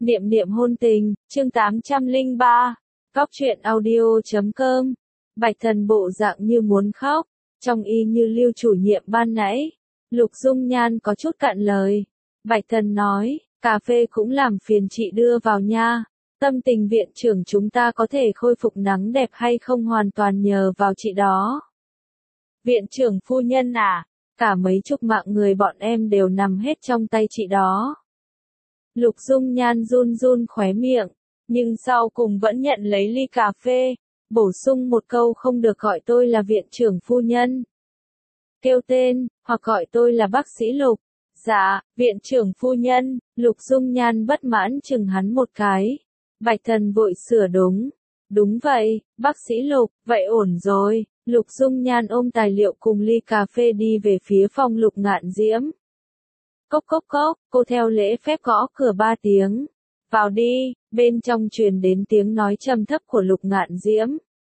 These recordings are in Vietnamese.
Niệm niệm hôn tình, chương 803, Cóc truyện audio.com. Bạch Thần bộ dạng như muốn khóc, trông y như Lưu chủ nhiệm ban nãy. Lục Dung Nhan có chút cạn lời. Bạch Thần nói, cà phê cũng làm phiền chị đưa vào nha. Tâm tình viện trưởng chúng ta có thể khôi phục nắng đẹp hay không hoàn toàn nhờ vào chị đó. Viện trưởng phu nhân à, cả mấy chục mạng người bọn em đều nằm hết trong tay chị đó. Lục Dung Nhan run run khóe miệng, nhưng sau cùng vẫn nhận lấy ly cà phê, bổ sung một câu không được gọi tôi là viện trưởng phu nhân. Kêu tên, hoặc gọi tôi là bác sĩ Lục. Dạ, viện trưởng phu nhân, Lục Dung Nhan bất mãn chừng hắn một cái. Bạch Thần vội sửa đúng. Đúng vậy, bác sĩ Lục, vậy ổn rồi. Lục Dung Nhan ôm tài liệu cùng ly cà phê đi về phía phòng Lục Ngạn Diễm. Cốc cốc cốc, cô theo lễ phép gõ cửa 3 tiếng. Vào đi, bên trong truyền đến tiếng nói trầm thấp của Lục Ngạn Diễm.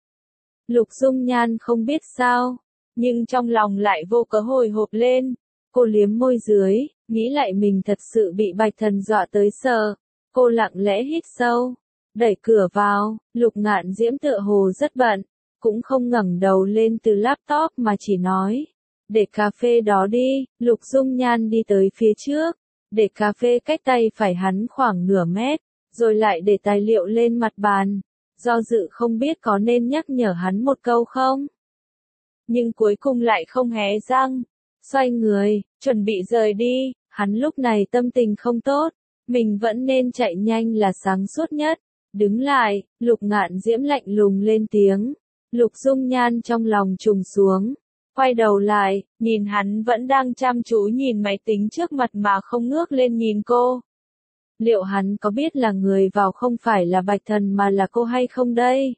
Lục Dung Nhan không biết sao, nhưng trong lòng lại vô cớ hồi hộp lên. Cô liếm môi dưới, nghĩ lại mình thật sự bị Bạch Thần dọa tới sợ. Cô lặng lẽ hít sâu, đẩy cửa vào, Lục Ngạn Diễm tựa hồ rất bận, cũng không ngẩng đầu lên từ laptop mà chỉ nói. Để cà phê đó đi, Lục Dung Nhan đi tới phía trước, để cà phê cách tay phải hắn khoảng nửa mét, rồi lại để tài liệu lên mặt bàn, do dự không biết có nên nhắc nhở hắn một câu không. Nhưng cuối cùng lại không hé răng, xoay người, chuẩn bị rời đi, hắn lúc này tâm tình không tốt, mình vẫn nên chạy nhanh là sáng suốt nhất. Đứng lại, Lục Ngạn Diễm lạnh lùng lên tiếng, Lục Dung Nhan trong lòng trùng xuống. Quay đầu lại, nhìn hắn vẫn đang chăm chú nhìn máy tính trước mặt mà không ngước lên nhìn cô. Liệu hắn có biết là người vào không phải là Bạch Thần mà là cô hay không đây?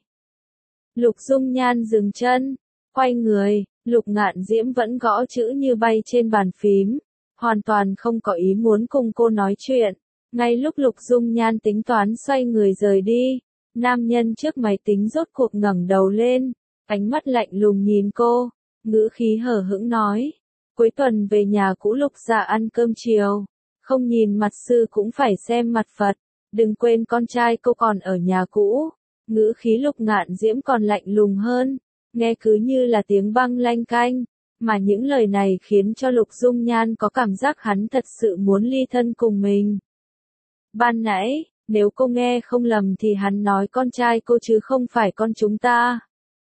Lục Dung Nhan dừng chân, quay người, Lục Ngạn Diễm vẫn gõ chữ như bay trên bàn phím, hoàn toàn không có ý muốn cùng cô nói chuyện. Ngay lúc Lục Dung Nhan tính toán xoay người rời đi, nam nhân trước máy tính rốt cuộc ngẩng đầu lên, ánh mắt lạnh lùng nhìn cô. Ngữ khí hờ hững nói, cuối tuần về nhà cũ Lục gia ăn cơm chiều, không nhìn mặt sư cũng phải xem mặt Phật, đừng quên con trai cô còn ở nhà cũ. Ngữ khí Lục Ngạn Diễm còn lạnh lùng hơn, nghe cứ như là tiếng băng lanh canh, mà những lời này khiến cho Lục Dung Nhan có cảm giác hắn thật sự muốn ly thân cùng mình. Ban nãy, nếu cô nghe không lầm thì hắn nói con trai cô chứ không phải con chúng ta.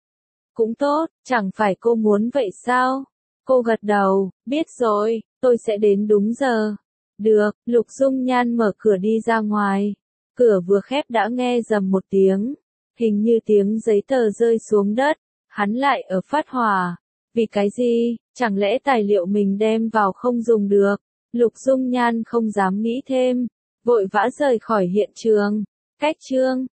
Cũng tốt, chẳng phải cô muốn vậy sao? Cô gật đầu, biết rồi, tôi sẽ đến đúng giờ. Được, Lục Dung Nhan mở cửa đi ra ngoài. Cửa vừa khép đã nghe rầm một tiếng. Hình như tiếng giấy tờ rơi xuống đất. Hắn lại ở phát hỏa. Vì cái gì, chẳng lẽ tài liệu mình đem vào không dùng được? Lục Dung Nhan không dám nghĩ thêm. Vội vã rời khỏi hiện trường. Cách chương